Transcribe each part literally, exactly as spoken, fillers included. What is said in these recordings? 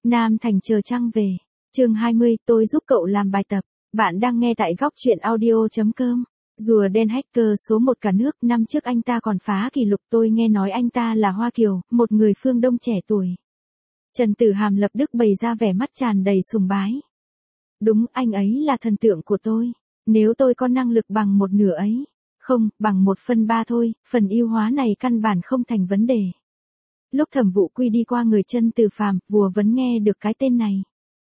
Nam Thành chờ trăng về. Chương hai mươi, tôi giúp cậu làm bài tập. Bạn đang nghe tại góc truyện audio chấm com. Rùa đen hacker số một cả nước, năm trước anh ta còn phá kỷ lục, tôi nghe nói anh ta là Hoa Kiều, một người phương Đông trẻ tuổi. Trần Tử Hàm lập tức bày ra vẻ mắt tràn đầy sùng bái. Đúng, anh ấy là thần tượng của tôi. Nếu tôi có năng lực bằng một nửa ấy, không, bằng một phần ba thôi, phần ưu hóa này căn bản không thành vấn đề. Lúc Thẩm Vũ Quy đi qua người Trần Tử Phàm, vừa vẫn nghe được cái tên này.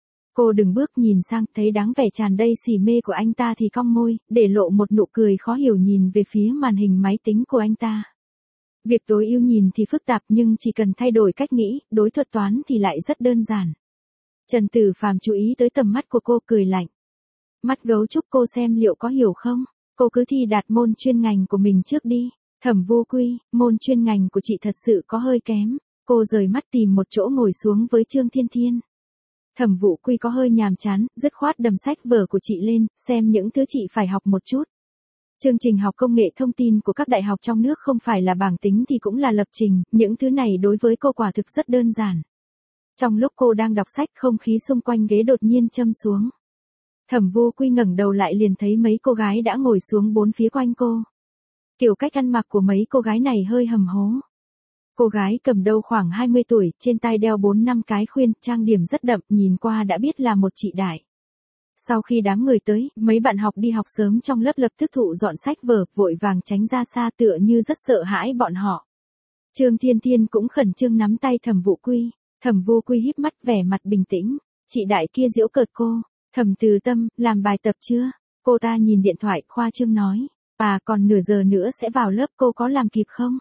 Cô đừng bước nhìn sang, thấy đáng vẻ tràn đầy xỉ mê của anh ta thì cong môi, để lộ một nụ cười khó hiểu nhìn về phía màn hình máy tính của anh ta. Việc tối ưu nhìn thì phức tạp nhưng chỉ cần thay đổi cách nghĩ, đối thuật toán thì lại rất đơn giản. Trần Tử Phàm chú ý tới tầm mắt của cô, cười lạnh. Mắt gấu trúc, cô xem liệu có hiểu không? Cô cứ thi đạt môn chuyên ngành của mình trước đi. Thẩm Vô Quy, môn chuyên ngành của chị thật sự có hơi kém. Cô rời mắt tìm một chỗ ngồi xuống với Trương Thiên Thiên. Thẩm Vũ Quy có hơi nhàm chán, dứt khoát đầm sách vở của chị lên, xem những thứ chị phải học một chút. Chương trình học công nghệ thông tin của các đại học trong nước không phải là bảng tính thì cũng là lập trình, những thứ này đối với cô quả thực rất đơn giản. Trong lúc cô đang đọc sách, không khí xung quanh ghế đột nhiên châm xuống. Thẩm Vô Quy ngẩng đầu lại liền thấy mấy cô gái đã ngồi xuống bốn phía quanh cô. Kiểu cách ăn mặc của mấy cô gái này hơi hầm hố. Cô gái cầm đầu khoảng hai mươi tuổi, trên tay đeo bốn năm cái khuyên, trang điểm rất đậm, nhìn qua đã biết là một chị đại. Sau khi đám người tới, mấy bạn học đi học sớm trong lớp lập tức thụ dọn sách vở, vội vàng tránh ra xa tựa như rất sợ hãi bọn họ. Trương Thiên Thiên cũng khẩn trương nắm tay Thẩm Vũ Quy. Thẩm Vô Quy híp mắt vẻ mặt bình tĩnh. Chị đại kia giễu cợt cô. Thẩm Từ Tâm, làm bài tập chưa? Cô ta nhìn điện thoại, khoa trương nói. À, còn nửa giờ nữa sẽ vào lớp, cô có làm kịp không?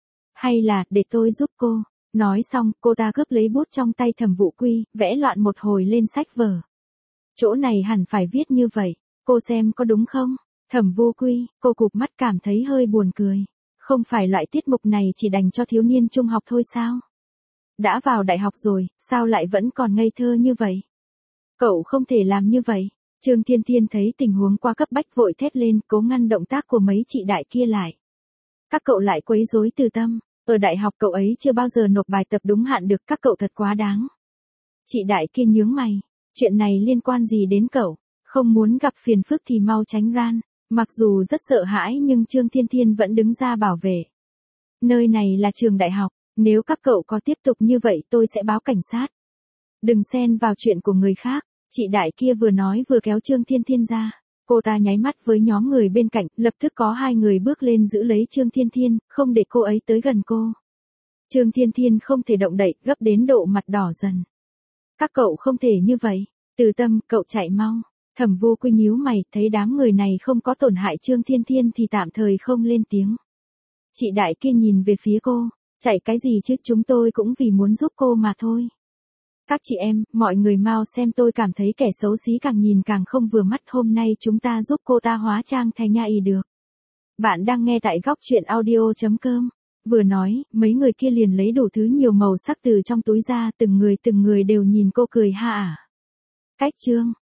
Hay là, để tôi giúp cô. Nói xong, cô ta gấp lấy bút trong tay Thẩm Vũ Quy, vẽ loạn một hồi lên sách vở. Chỗ này hẳn phải viết như vậy, cô xem có đúng không? Thẩm Vô Quy, cô cụp mắt cảm thấy hơi buồn cười. Không phải loại tiết mục này chỉ dành cho thiếu niên trung học thôi sao? Đã vào đại học rồi, sao lại vẫn còn ngây thơ như vậy? Cậu không thể làm như vậy. Trương Thiên Thiên thấy tình huống quá cấp bách vội thét lên, cố ngăn động tác của mấy chị đại kia lại. Các cậu lại quấy rối Từ Tâm. Ở đại học cậu ấy chưa bao giờ nộp bài tập đúng hạn được, các cậu thật quá đáng. Chị đại kia nhướng mày. Chuyện này liên quan gì đến cậu? Không muốn gặp phiền phức thì mau tránh ran. Mặc dù rất sợ hãi nhưng Trương Thiên Thiên vẫn đứng ra bảo vệ. Nơi này là trường đại học, nếu các cậu có tiếp tục như vậy tôi sẽ báo cảnh sát. Đừng xen vào chuyện của người khác. Chị đại kia vừa nói vừa kéo Trương Thiên Thiên ra. Cô ta nháy mắt với nhóm người bên cạnh, lập tức có hai người bước lên giữ lấy Trương Thiên Thiên, không để cô ấy tới gần cô. Trương Thiên Thiên không thể động đậy, gấp đến độ mặt đỏ dần. Các cậu không thể như vậy. Từ Tâm, cậu chạy mau. Thẩm Vô Quy nhíu mày, thấy đám người này không có tổn hại Trương Thiên Thiên thì tạm thời không lên tiếng. Chị đại kia nhìn về phía cô, chạy cái gì chứ, chúng tôi cũng vì muốn giúp cô mà thôi. Các chị em, mọi người mau xem, tôi cảm thấy kẻ xấu xí càng nhìn càng không vừa mắt, hôm nay chúng ta giúp cô ta hóa trang thành nha y được. Bạn đang nghe tại góc truyện audio chấm com. Vừa nói, mấy người kia liền lấy đủ thứ nhiều màu sắc từ trong túi ra, từng người từng người đều nhìn cô cười ha ả. Cách chương.